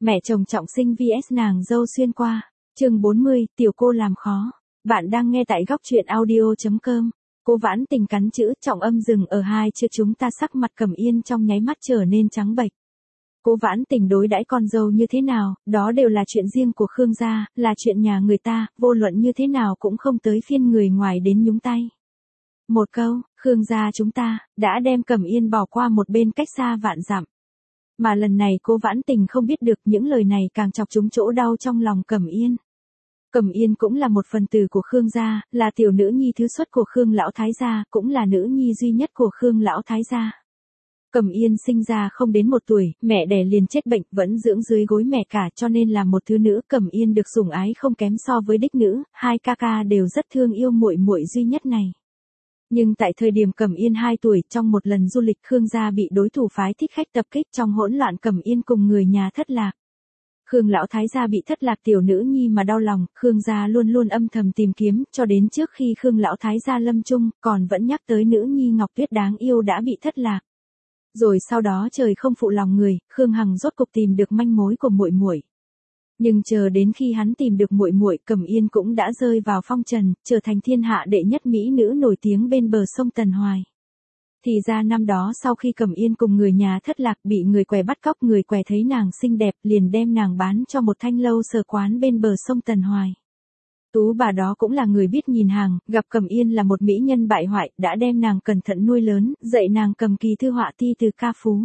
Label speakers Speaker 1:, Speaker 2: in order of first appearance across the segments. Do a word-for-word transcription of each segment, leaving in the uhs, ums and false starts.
Speaker 1: Mẹ chồng trọng sinh vs nàng dâu xuyên qua. Chương bốn mươi, tiểu cô làm khó. Bạn đang nghe tại góc truyện audio chấm com. Cô Vãn Tình cắn chữ trọng âm dừng ở hai chữ chúng ta, sắc mặt Cẩm Yên trong nháy mắt trở nên trắng bệch. Cô Vãn Tình đối đãi con dâu như thế nào, đó đều là chuyện riêng của Khương gia, là chuyện nhà người ta, vô luận như thế nào cũng không tới phiên người ngoài đến nhúng tay. Một câu, Khương gia chúng ta, đã đem Cẩm Yên bỏ qua một bên cách xa vạn dặm. Mà lần này cô Vãn Tình không biết được những lời này càng chọc trúng chỗ đau trong lòng Cẩm Yên. Cẩm Yên cũng là một phần tử của Khương gia, là tiểu nữ nhi thứ xuất của Khương lão thái gia, cũng là nữ nhi duy nhất của Khương lão thái gia. Cẩm Yên sinh ra không đến một tuổi, mẹ đẻ liền chết bệnh, vẫn dưỡng dưới gối mẹ cả, cho nên là một thứ nữ. Cẩm Yên được sủng ái không kém so với đích nữ, hai ca ca đều rất thương yêu muội muội duy nhất này. Nhưng tại thời điểm Cẩm Yên hai tuổi, trong một lần du lịch Khương gia bị đối thủ phái thích khách tập kích, trong hỗn loạn Cẩm Yên cùng người nhà thất lạc. Khương lão thái gia bị thất lạc tiểu nữ nhi mà đau lòng, Khương gia luôn luôn âm thầm tìm kiếm, cho đến trước khi Khương lão thái gia lâm chung, còn vẫn nhắc tới nữ nhi Ngọc Tuyết đáng yêu đã bị thất lạc. Rồi sau đó trời không phụ lòng người, Khương Hằng rốt cục tìm được manh mối của muội muội. Nhưng chờ đến khi hắn tìm được muội muội, Cẩm Yên cũng đã rơi vào phong trần, trở thành thiên hạ đệ nhất mỹ nữ nổi tiếng bên bờ sông Tần Hoài. Thì ra năm đó sau khi Cẩm Yên cùng người nhà thất lạc bị người què bắt cóc, người què thấy nàng xinh đẹp liền đem nàng bán cho một thanh lâu sở quán bên bờ sông Tần Hoài. Tú bà đó cũng là người biết nhìn hàng, gặp Cẩm Yên là một mỹ nhân bại hoại, đã đem nàng cẩn thận nuôi lớn, dạy nàng cầm kỳ thư họa thi từ ca phú.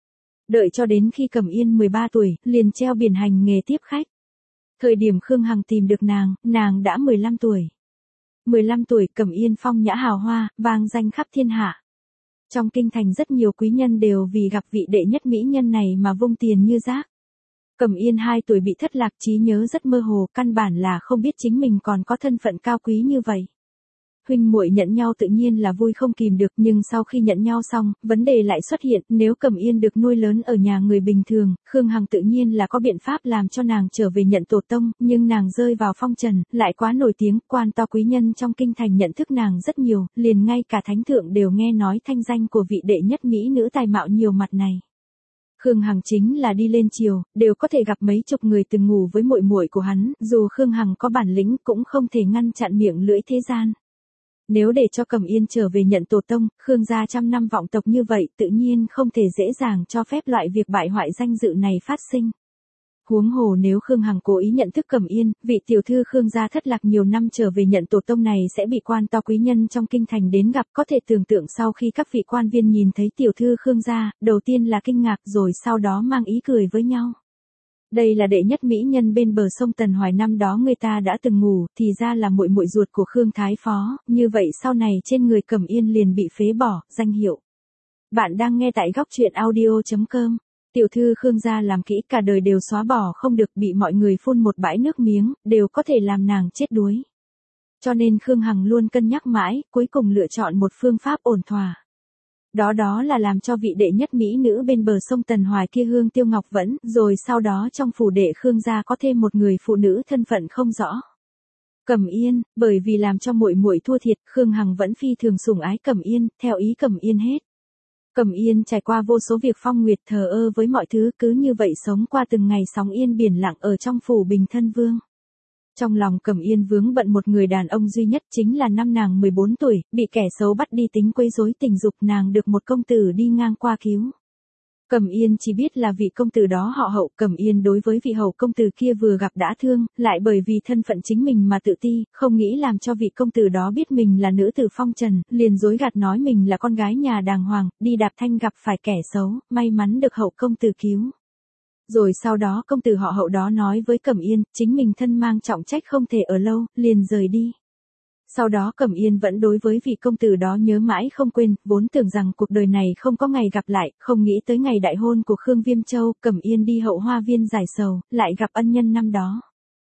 Speaker 1: Đợi cho đến khi Cẩm Yên mười ba tuổi, liền treo biển hành nghề tiếp khách. Thời điểm Khương Hằng tìm được nàng, nàng đã mười lăm tuổi. mười lăm tuổi, Cẩm Yên phong nhã hào hoa, vang danh khắp thiên hạ. Trong kinh thành rất nhiều quý nhân đều vì gặp vị đệ nhất mỹ nhân này mà vung tiền như rác. Cẩm Yên hai tuổi bị thất lạc, trí nhớ rất mơ hồ, căn bản là không biết chính mình còn có thân phận cao quý như vậy. Huynh muội nhận nhau tự nhiên là vui không kìm được, nhưng sau khi nhận nhau xong, vấn đề lại xuất hiện, nếu Cẩm Yên được nuôi lớn ở nhà người bình thường, Khương Hằng tự nhiên là có biện pháp làm cho nàng trở về nhận tổ tông, nhưng nàng rơi vào phong trần, lại quá nổi tiếng, quan to quý nhân trong kinh thành nhận thức nàng rất nhiều, liền ngay cả thánh thượng đều nghe nói thanh danh của vị đệ nhất mỹ nữ tài mạo nhiều mặt này. Khương Hằng chính là đi lên triều, đều có thể gặp mấy chục người từng ngủ với muội muội của hắn, dù Khương Hằng có bản lĩnh cũng không thể ngăn chặn miệng lưỡi thế gian. Nếu để cho Cẩm Yên trở về nhận tổ tông, Khương gia trăm năm vọng tộc như vậy tự nhiên không thể dễ dàng cho phép loại việc bại hoại danh dự này phát sinh. Huống hồ nếu Khương Hằng cố ý nhận thức Cẩm Yên, vị tiểu thư Khương gia thất lạc nhiều năm trở về nhận tổ tông này sẽ bị quan to quý nhân trong kinh thành đến gặp, có thể tưởng tượng sau khi các vị quan viên nhìn thấy tiểu thư Khương gia, đầu tiên là kinh ngạc rồi sau đó mang ý cười với nhau. Đây là đệ nhất mỹ nhân bên bờ sông Tần Hoài, năm đó người ta đã từng ngủ, thì ra là muội muội ruột của Khương Thái Phó, như vậy sau này trên người Cẩm Yên liền bị phế bỏ danh hiệu. Bạn đang nghe tại góc truyện audio chấm com. Tiểu thư Khương gia làm kỹ cả đời đều xóa bỏ không được, bị mọi người phun một bãi nước miếng, đều có thể làm nàng chết đuối. Cho nên Khương Hằng luôn cân nhắc mãi, cuối cùng lựa chọn một phương pháp ổn thỏa. Đó đó là làm cho vị đệ nhất mỹ nữ bên bờ sông Tần Hoài kia Hương Tiêu Ngọc Vẫn, rồi sau đó trong phủ đệ Khương gia có thêm một người phụ nữ thân phận không rõ. Cẩm Yên, bởi vì làm cho muội muội thua thiệt, Khương Hằng vẫn phi thường sủng ái Cẩm Yên, theo ý Cẩm Yên hết. Cẩm Yên trải qua vô số việc phong nguyệt, thờ ơ với mọi thứ, cứ như vậy sống qua từng ngày sóng yên biển lặng ở trong phủ Bình Thân Vương. Trong lòng Cẩm Yên vướng bận một người đàn ông duy nhất, chính là năm nàng mười bốn tuổi, bị kẻ xấu bắt đi tính quấy rối tình dục, nàng được một công tử đi ngang qua cứu. Cẩm Yên chỉ biết là vị công tử đó họ Hậu, Cẩm Yên đối với vị Hậu công tử kia vừa gặp đã thương, lại bởi vì thân phận chính mình mà tự ti, không nghĩ làm cho vị công tử đó biết mình là nữ tử phong trần, liền dối gạt nói mình là con gái nhà đàng hoàng, đi đạp thanh gặp phải kẻ xấu, may mắn được Hậu công tử cứu. Rồi sau đó công tử họ Hậu đó nói với Cẩm Yên, chính mình thân mang trọng trách không thể ở lâu, liền rời đi. Sau đó Cẩm Yên vẫn đối với vị công tử đó nhớ mãi không quên, vốn tưởng rằng cuộc đời này không có ngày gặp lại, không nghĩ tới ngày đại hôn của Khương Viêm Châu, Cẩm Yên đi Hậu Hoa Viên giải sầu, lại gặp ân nhân năm đó.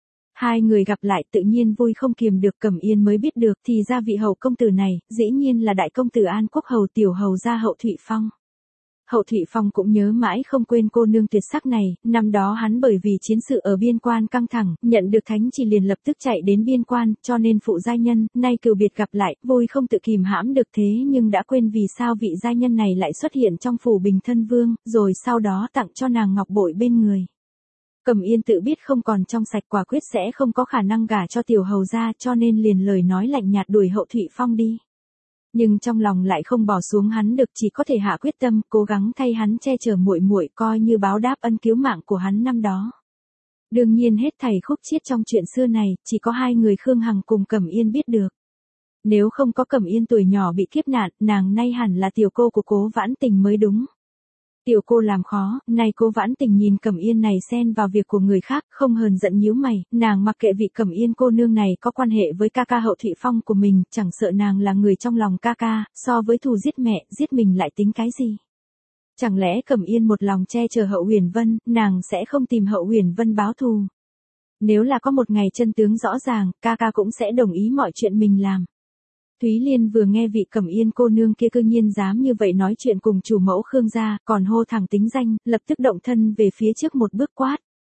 Speaker 1: Hai người gặp lại tự nhiên vui không kiềm được, Cẩm Yên mới biết được thì ra vị Hậu công tử này, dĩ nhiên là đại công tử An Quốc Hầu tiểu hầu gia Hậu Thụy Phong. Hậu Thụy Phong cũng nhớ mãi không quên cô nương tuyệt sắc này, năm đó hắn bởi vì chiến sự ở biên quan căng thẳng, nhận được thánh chỉ liền lập tức chạy đến biên quan, cho nên phụ giai nhân, nay cừu biệt gặp lại, vui không tự kìm hãm được, thế nhưng đã quên vì sao vị giai nhân này lại xuất hiện trong phủ Bình Thân Vương, rồi sau đó tặng cho nàng ngọc bội bên người. Cẩm Yên tự biết không còn trong sạch quả quyết sẽ không có khả năng gả cho tiểu hầu gia cho nên liền lời nói lạnh nhạt đuổi Hậu Thụy Phong đi. Nhưng trong lòng lại không bỏ xuống hắn được, chỉ có thể hạ quyết tâm, cố gắng thay hắn che chở muội muội, coi như báo đáp ân cứu mạng của hắn năm đó. Đương nhiên hết thảy khúc chiết trong chuyện xưa này, chỉ có hai người Khương Hằng cùng Cẩm Yên biết được. Nếu không có Cẩm Yên tuổi nhỏ bị kiếp nạn, nàng nay hẳn là tiểu cô của Cố Vãn Tình mới đúng. Tiểu cô làm khó, nay Cố Vãn Tình nhìn Cẩm Yên này xen vào việc của người khác, không hờn giận nhíu mày, nàng mặc kệ vị Cẩm Yên cô nương này có quan hệ với ca ca Hậu Thụy Phong của mình, chẳng sợ nàng là người trong lòng ca ca, so với thù giết mẹ, giết mình lại tính cái gì. Chẳng lẽ Cẩm Yên một lòng che chở Hậu Huyền Vân, nàng sẽ không tìm Hậu Huyền Vân báo thù. Nếu là có một ngày chân tướng rõ ràng, ca ca cũng sẽ đồng ý mọi chuyện mình làm. Thúy Liên vừa nghe vị Cẩm Yên cô nương kia cư nhiên dám như vậy nói chuyện cùng chủ mẫu Khương gia, còn hô thẳng tính danh, lập tức động thân về phía trước một bước quát.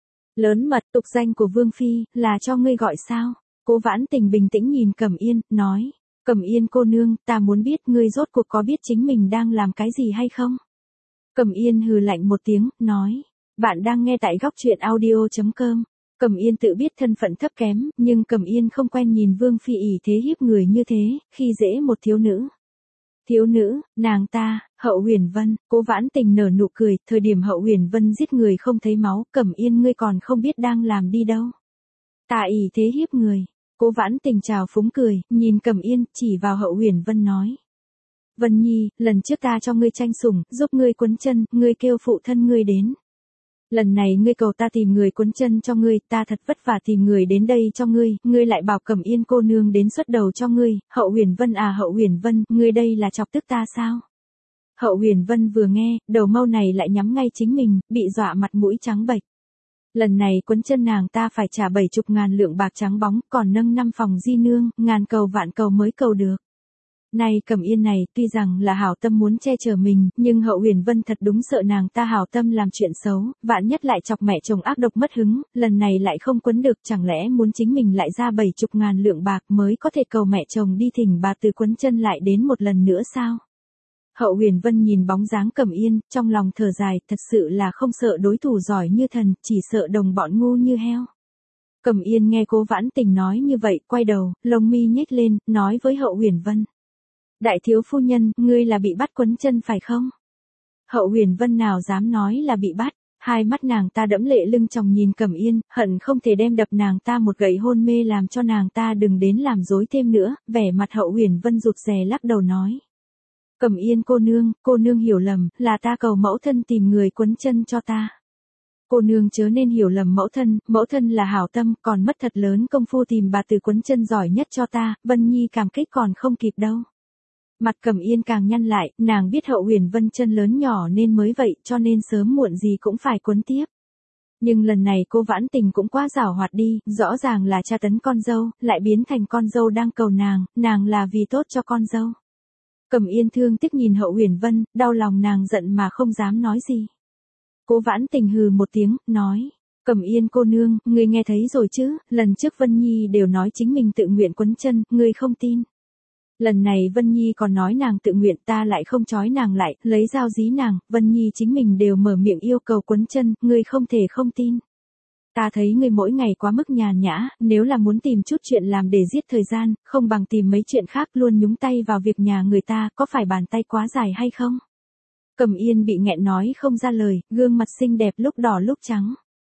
Speaker 1: Lớn mật, tục danh của Vương Phi, là cho ngươi gọi sao? Cố Vãn Tình bình tĩnh nhìn Cẩm Yên, nói, Cẩm Yên cô nương, ta muốn biết ngươi rốt cuộc có biết chính mình đang làm cái gì hay không? Cẩm Yên hừ lạnh một tiếng, nói, bạn đang nghe tại góc truyện audio chấm com. Cẩm Yên tự biết thân phận thấp kém, nhưng Cẩm Yên không quen nhìn Vương Phi ỷ thế hiếp người như thế, khi dễ một thiếu nữ. Thiếu nữ, nàng ta, Hậu Huyền Vân, Cố Vãn Tình nở nụ cười, thời điểm Hậu Huyền Vân giết người không thấy máu, Cẩm Yên ngươi còn không biết đang làm đi đâu. Ta ỷ thế hiếp người. Cố Vãn Tình trào phúng cười, nhìn Cẩm Yên, chỉ vào Hậu Huyền Vân nói. Vân Nhi, lần trước ta cho ngươi tranh sủng, giúp ngươi quấn chân, ngươi kêu phụ thân ngươi đến. Lần này ngươi cầu ta tìm người quấn chân cho ngươi, ta thật vất vả tìm người đến đây cho ngươi, ngươi lại bảo Cẩm Yên cô nương đến xuất đầu cho ngươi, Hậu Huyền Vân à Hậu Huyền Vân, ngươi đây là chọc tức ta sao? Hậu Huyền Vân vừa nghe, đầu mâu này lại nhắm ngay chính mình, bị dọa mặt mũi trắng bệch. Lần này quấn chân nàng ta phải trả bảy chục ngàn lượng bạc trắng bóng, còn nâng năm phòng di nương, ngàn cầu vạn cầu mới cầu được. Này Cẩm Yên này, tuy rằng là hảo tâm muốn che chở mình, nhưng Hậu Huyền Vân thật đúng sợ nàng ta hảo tâm làm chuyện xấu, vạn nhất lại chọc mẹ chồng ác độc mất hứng, lần này lại không quấn được, chẳng lẽ muốn chính mình lại ra bảy chục ngàn lượng bạc mới có thể cầu mẹ chồng đi thỉnh bà từ quấn chân lại đến một lần nữa sao? Hậu Huyền Vân nhìn bóng dáng Cẩm Yên, trong lòng thở dài, thật sự là không sợ đối thủ giỏi như thần, chỉ sợ đồng bọn ngu như heo. Cẩm Yên nghe Cố Vãn Tình nói như vậy, quay đầu, lông mi nhếch lên, nói với Hậu Huyền Vân. Đại thiếu phu nhân, ngươi là bị bắt quấn chân phải không? Hậu Huyền Vân nào dám nói là bị bắt, hai mắt nàng ta đẫm lệ lưng tròng nhìn Cẩm Yên, hận không thể đem đập nàng ta một gậy hôn mê làm cho nàng ta đừng đến làm dối thêm nữa, vẻ mặt Hậu Huyền Vân rụt rè lắc đầu nói. Cẩm Yên cô nương, cô nương hiểu lầm, là ta cầu mẫu thân tìm người quấn chân cho ta. Cô nương chớ nên hiểu lầm mẫu thân, mẫu thân là hảo tâm, còn mất thật lớn công phu tìm bà từ quấn chân giỏi nhất cho ta, Vân Nhi cảm kích còn không kịp đâu. Mặt Cẩm Yên càng nhăn lại, nàng biết Hậu Huyền Vân chân lớn nhỏ nên mới vậy, cho nên sớm muộn gì cũng phải quấn tiếp. Nhưng lần này Cố Vãn Tình cũng quá giảo hoạt đi, rõ ràng là tra tấn con dâu, lại biến thành con dâu đang cầu nàng, nàng là vì tốt cho con dâu. Cẩm Yên thương tiếc nhìn Hậu Huyền Vân, đau lòng nàng giận mà không dám nói gì. Cố Vãn Tình hừ một tiếng, nói. Cẩm Yên cô nương, ngươi nghe thấy rồi chứ, lần trước Vân Nhi đều nói chính mình tự nguyện quấn chân, ngươi không tin. Lần này Vân Nhi còn nói nàng tự nguyện, ta lại không trói nàng lại, lấy dao dí nàng, Vân Nhi chính mình đều mở miệng yêu cầu quấn chân, ngươi không thể không tin. Ta thấy ngươi mỗi ngày quá mức nhàn nhã, nếu là muốn tìm chút chuyện làm để giết thời gian, không bằng tìm mấy chuyện khác luôn nhúng tay vào việc nhà người ta, có phải bàn tay quá dài hay không? Cẩm Yên bị nghẹn nói không ra lời, gương mặt xinh đẹp lúc đỏ lúc trắng.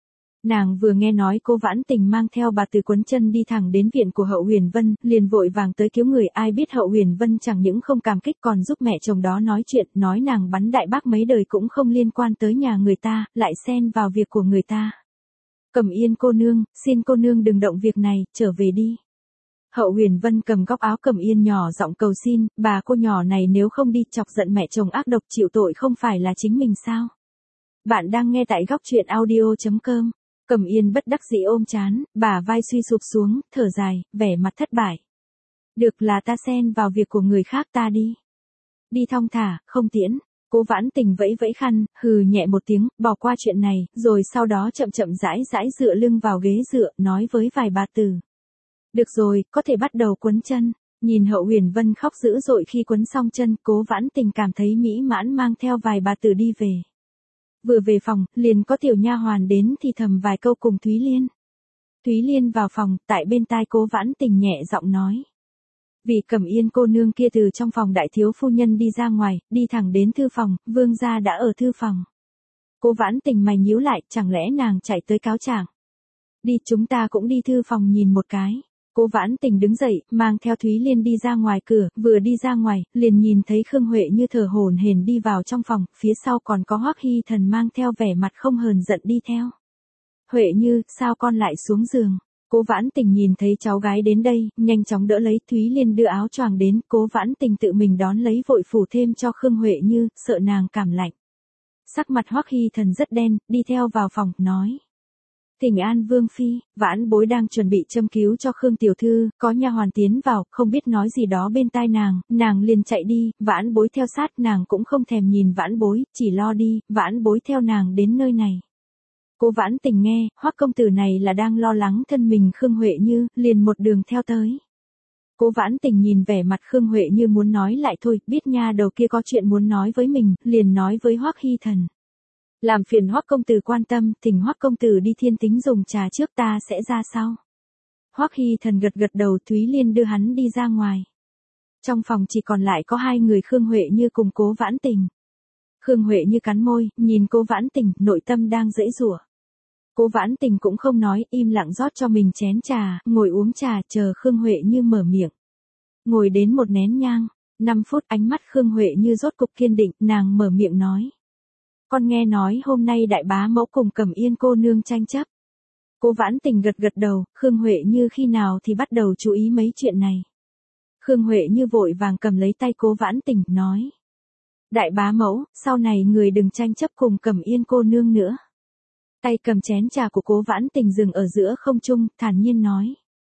Speaker 1: Nàng vừa nghe nói Cố Vãn Tình mang theo bà từ quấn chân đi thẳng đến viện của Hậu Huyền Vân, liền vội vàng tới cứu người, ai biết Hậu Huyền Vân chẳng những không cảm kích còn giúp mẹ chồng đó nói chuyện, nói nàng bắn đại bác mấy đời cũng không liên quan tới nhà người ta, lại xen vào việc của người ta. Cẩm Yên cô nương, xin cô nương đừng động việc này, trở về đi. Hậu Huyền Vân cầm góc áo Cẩm Yên nhỏ giọng cầu xin, bà cô nhỏ này nếu không đi chọc giận mẹ chồng ác độc chịu tội không phải là chính mình sao? Bạn đang nghe tại góc truyện audio chấm com. Cẩm Yên bất đắc dĩ ôm chán, bà vai suy sụp xuống, thở dài, vẻ mặt thất bại. Được là ta xen vào việc của người khác ta đi. Đi thong thả, không tiễn. Cố Vãn Tình vẫy vẫy khăn, hừ nhẹ một tiếng, bỏ qua chuyện này, rồi sau đó chậm chậm rãi rãi dựa lưng vào ghế dựa, nói với vài bà tử. Được rồi, có thể bắt đầu quấn chân. Nhìn Hậu Huyền Vân khóc dữ dội khi quấn xong chân, Cố Vãn Tình cảm thấy mỹ mãn mang theo vài bà tử đi về. Vừa về phòng, liền có tiểu nha hoàn đến thì thầm vài câu cùng Thúy Liên. Thúy Liên vào phòng, tại bên tai Cố Vãn Tình nhẹ giọng nói. Vì Cẩm Yên cô nương kia từ trong phòng đại thiếu phu nhân đi ra ngoài, đi thẳng đến thư phòng, vương gia đã ở thư phòng. Cố Vãn Tình mày nhíu lại, chẳng lẽ nàng chạy tới cáo trạng? Đi, chúng ta cũng đi thư phòng nhìn một cái. Cố Vãn Tình đứng dậy, mang theo Thúy Liên đi ra ngoài cửa, vừa đi ra ngoài, liền nhìn thấy Khương Huệ Như thở hổn hển đi vào trong phòng, phía sau còn có Hoắc Hy Thần mang theo vẻ mặt không hờn giận đi theo. Huệ Như, sao con lại xuống giường? Cố Vãn Tình nhìn thấy cháu gái đến đây, nhanh chóng đỡ lấy. Thúy Liên đưa áo choàng đến, Cố Vãn Tình tự mình đón lấy vội phủ thêm cho Khương Huệ Như, sợ nàng cảm lạnh. Sắc mặt Hoắc Hy Thần rất đen, đi theo vào phòng, nói. Thỉnh an vương phi, Vãn bối đang chuẩn bị châm cứu cho Khương tiểu thư, có nha hoàn tiến vào, không biết nói gì đó bên tai nàng, nàng liền chạy đi, Vãn bối theo sát, nàng cũng không thèm nhìn Vãn bối, chỉ lo đi, Vãn bối theo nàng đến nơi này. Cố Vãn Tình nghe, Hoắc công tử này là đang lo lắng thân mình Khương Huệ Như, liền một đường theo tới. Cố Vãn Tình nhìn vẻ mặt Khương Huệ Như muốn nói lại thôi, biết nha đầu kia có chuyện muốn nói với mình, liền nói với Hoắc Hy Thần. Làm phiền Hoắc công tử quan tâm, thỉnh Hoắc công tử đi Thiên Tính dùng trà trước, ta sẽ ra sau. Hoắc Hy Thần gật gật đầu. Thúy Liên đưa hắn đi ra ngoài. Trong phòng chỉ còn lại có hai người Khương Huệ Như cùng Cố Vãn Tình. Khương Huệ Như cắn môi, nhìn Cố Vãn Tình, nội tâm đang giãy giụa. Cố Vãn Tình cũng không nói, im lặng rót cho mình chén trà, ngồi uống trà, chờ Khương Huệ Như mở miệng. Ngồi đến một nén nhang, năm phút, ánh mắt Khương Huệ Như rốt cục kiên định, nàng mở miệng nói. Con nghe nói hôm nay đại bá mẫu cùng Cẩm Yên cô nương tranh chấp. Cố Vãn Tình gật gật đầu, Khương Huệ Như khi nào thì bắt đầu chú ý mấy chuyện này. Khương Huệ Như vội vàng cầm lấy tay Cố Vãn Tình, nói. Đại bá mẫu, sau này người đừng tranh chấp cùng Cẩm Yên cô nương nữa. Tay cầm chén trà của Cố Vãn Tình dừng ở giữa không trung, thản nhiên nói.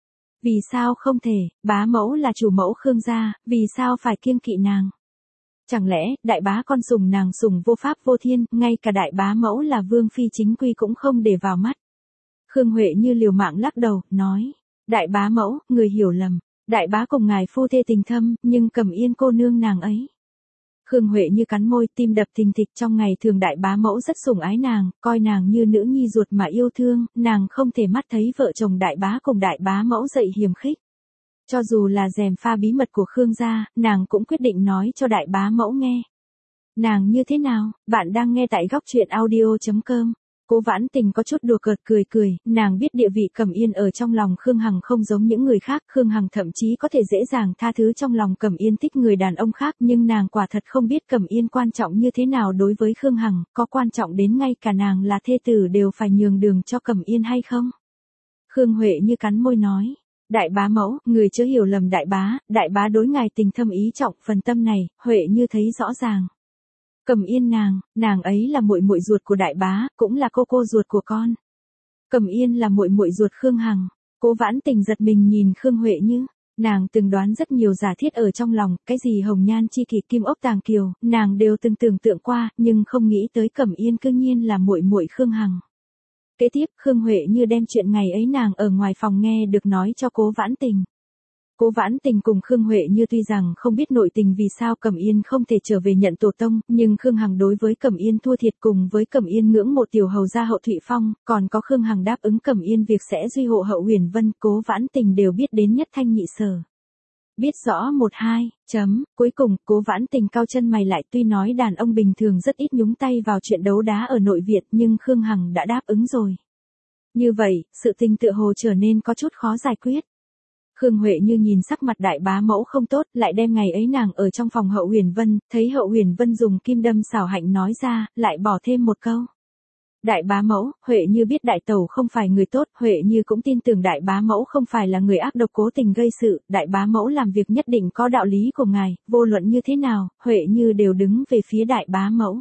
Speaker 1: Vì sao không thể, bá mẫu là chủ mẫu Khương gia, vì sao phải kiêng kỵ nàng? Chẳng lẽ, đại bá con sủng nàng sủng vô pháp vô thiên, ngay cả đại bá mẫu là vương phi chính quy cũng không để vào mắt. Khương Huệ Như liều mạng lắc đầu, nói. Đại bá mẫu, người hiểu lầm, đại bá cùng ngài phu thê tình thâm, nhưng Cẩm Yên cô nương nàng ấy. Khương Huệ Như cắn môi, tim đập thình thịch, trong ngày thường đại bá mẫu rất sủng ái nàng, coi nàng như nữ nhi ruột mà yêu thương, nàng không thể mắt thấy vợ chồng đại bá cùng đại bá mẫu dậy hiềm khích. Cho dù là gièm pha bí mật của Khương gia, nàng cũng quyết định nói cho đại bá mẫu nghe. Nàng như thế nào? Bạn đang nghe tại góc truyện audio chấm com. Cố Vãn Tình có chút đùa cợt cười cười, nàng biết địa vị Cẩm Yên ở trong lòng Khương Hằng không giống những người khác, Khương Hằng thậm chí có thể dễ dàng tha thứ trong lòng Cẩm Yên thích người đàn ông khác, nhưng nàng quả thật không biết Cẩm Yên quan trọng như thế nào đối với Khương Hằng, có quan trọng đến ngay cả nàng là thê tử đều phải nhường đường cho Cẩm Yên hay không? Khương Huệ Như cắn môi nói. Đại bá mẫu, người chớ hiểu lầm đại bá, đại bá đối ngài tình thâm ý trọng, phần tâm này, Huệ Như thấy rõ ràng. Cẩm Yên nàng, nàng ấy là muội muội ruột của đại bá, cũng là cô cô ruột của con. Cẩm Yên là muội muội ruột Khương Hằng. Cố Vãn Tình giật mình nhìn Khương Huệ Như, nàng từng đoán rất nhiều giả thiết ở trong lòng, cái gì hồng nhan chi kỷ kim ốc tàng kiều, nàng đều từng tưởng tượng qua, nhưng không nghĩ tới Cẩm Yên cư nhiên là muội muội Khương Hằng. Kế tiếp, Khương Huệ Như đem chuyện ngày ấy nàng ở ngoài phòng nghe được nói cho Cố Vãn Tình. Cố Vãn Tình cùng Khương Huệ Như tuy rằng không biết nội tình vì sao Cẩm Yên không thể trở về nhận tổ tông, nhưng Khương Hằng đối với Cẩm Yên thua thiệt cùng với Cẩm Yên ngưỡng mộ tiểu hầu gia Hậu Thụy Phong, còn có Khương Hằng đáp ứng Cẩm Yên việc sẽ duy hộ Hậu Huyền Vân, Cố Vãn Tình đều biết đến nhất thanh nhị sở. Biết rõ một hai, chấm, cuối cùng, Cố Vãn Tình cau chân mày lại, tuy nói đàn ông bình thường rất ít nhúng tay vào chuyện đấu đá ở nội Việt nhưng Khương Hằng đã đáp ứng rồi. Như vậy, sự tình tựa hồ trở nên có chút khó giải quyết. Khương Huệ Như nhìn sắc mặt đại bá mẫu không tốt, lại đem ngày ấy nàng ở trong phòng Hậu Huyền Vân, thấy Hậu Huyền Vân dùng kim đâm xảo hạnh nói ra, lại bỏ thêm một câu. Đại bá mẫu, Huệ Như biết đại tẩu không phải người tốt, Huệ Như cũng tin tưởng đại bá mẫu không phải là người ác độc cố tình gây sự, đại bá mẫu làm việc nhất định có đạo lý của ngài, vô luận như thế nào, Huệ Như đều đứng về phía đại bá mẫu.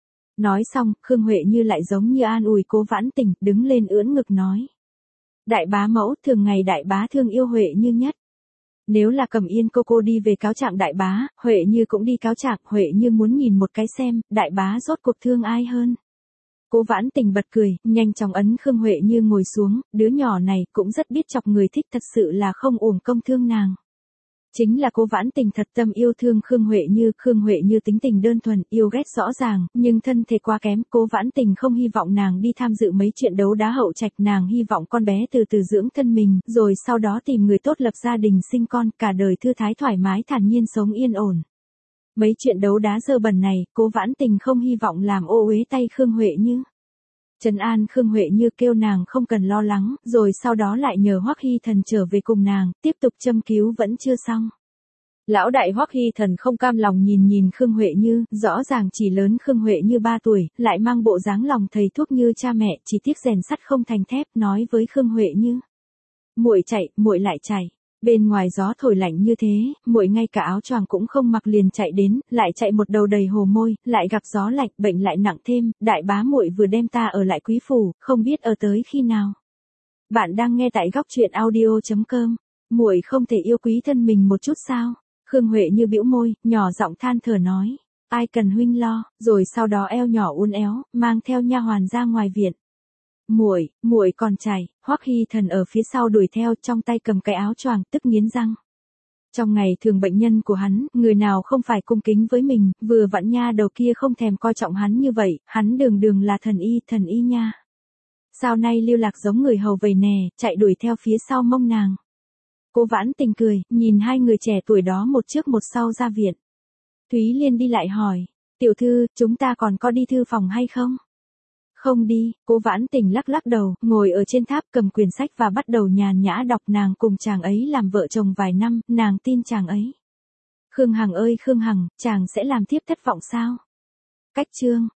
Speaker 1: Nói xong, Khương Huệ Như lại giống như an ủi Cố Vãn Tình, đứng lên ưỡn ngực nói. Đại bá mẫu, thường ngày đại bá thương yêu Huệ Như nhất. Nếu là Cẩm Yên cô cô đi về cáo trạng đại bá, Huệ Như cũng đi cáo trạng, Huệ Như muốn nhìn một cái xem, đại bá rốt cuộc thương ai hơn. Cố Vãn Tình bật cười, nhanh chóng ấn Khương Huệ Như ngồi xuống, đứa nhỏ này cũng rất biết chọc người thích, thật sự là không uổng công thương nàng. Chính là Cố Vãn Tình thật tâm yêu thương Khương Huệ Như, Khương Huệ Như tính tình đơn thuần, yêu ghét rõ ràng, nhưng thân thể quá kém, Cố Vãn Tình không hy vọng nàng đi tham dự mấy chuyện đấu đá hậu trạch, nàng hy vọng con bé từ từ dưỡng thân mình, rồi sau đó tìm người tốt lập gia đình sinh con, cả đời thư thái thoải mái thản nhiên sống yên ổn. Mấy chuyện đấu đá dơ bẩn này, Cố Vãn Tình không hy vọng làm ô uế tay Khương Huệ Như. Trấn an Khương Huệ Như, kêu nàng không cần lo lắng, rồi sau đó lại nhờ Hoắc Hy Thần trở về cùng nàng, tiếp tục châm cứu vẫn chưa xong. Lão đại Hoắc Hy Thần không cam lòng nhìn nhìn Khương Huệ Như, rõ ràng chỉ lớn Khương Huệ Như ba tuổi, lại mang bộ dáng lòng thầy thuốc như cha mẹ, chỉ tiếc rèn sắt không thành thép, nói với Khương Huệ Như: "Muội chạy, muội lại chạy." Bên ngoài gió thổi lạnh như thế, muội ngay cả áo choàng cũng không mặc liền chạy đến, lại chạy một đầu đầy hồ môi, lại gặp gió lạnh, bệnh lại nặng thêm, đại bá muội vừa đem ta ở lại quý phủ, không biết ở tới khi nào. Bạn đang nghe tại góc truyện audio chấm com. Muội không thể yêu quý thân mình một chút sao? Khương Huệ Như bĩu môi, nhỏ giọng than thở nói: "Ai cần huynh lo." Rồi sau đó eo nhỏ uốn éo, mang theo nha hoàn ra ngoài viện. "Muội, muội còn chạy." Hoắc Hy Thần ở phía sau đuổi theo, trong tay cầm cái áo choàng, tức nghiến răng. Trong ngày thường bệnh nhân của hắn, người nào không phải cung kính với mình, vừa vặn nha đầu kia không thèm coi trọng hắn như vậy, hắn đường đường là thần y, thần y nha. Sao nay lưu lạc giống người hầu vậy nè, chạy đuổi theo phía sau mông nàng. Cố Vãn Tình cười, nhìn hai người trẻ tuổi đó một trước một sau ra viện. Thúy Liên đi lại hỏi: "Tiểu thư, chúng ta còn có đi thư phòng hay không?" "Không đi." Cố Vãn Tình lắc lắc đầu, ngồi ở trên tháp cầm quyển sách và bắt đầu nhàn nhã đọc, nàng cùng chàng ấy làm vợ chồng vài năm, nàng tin chàng ấy. "Khương Hằng ơi Khương Hằng, chàng sẽ làm thiếp thất vọng sao?" Cách chương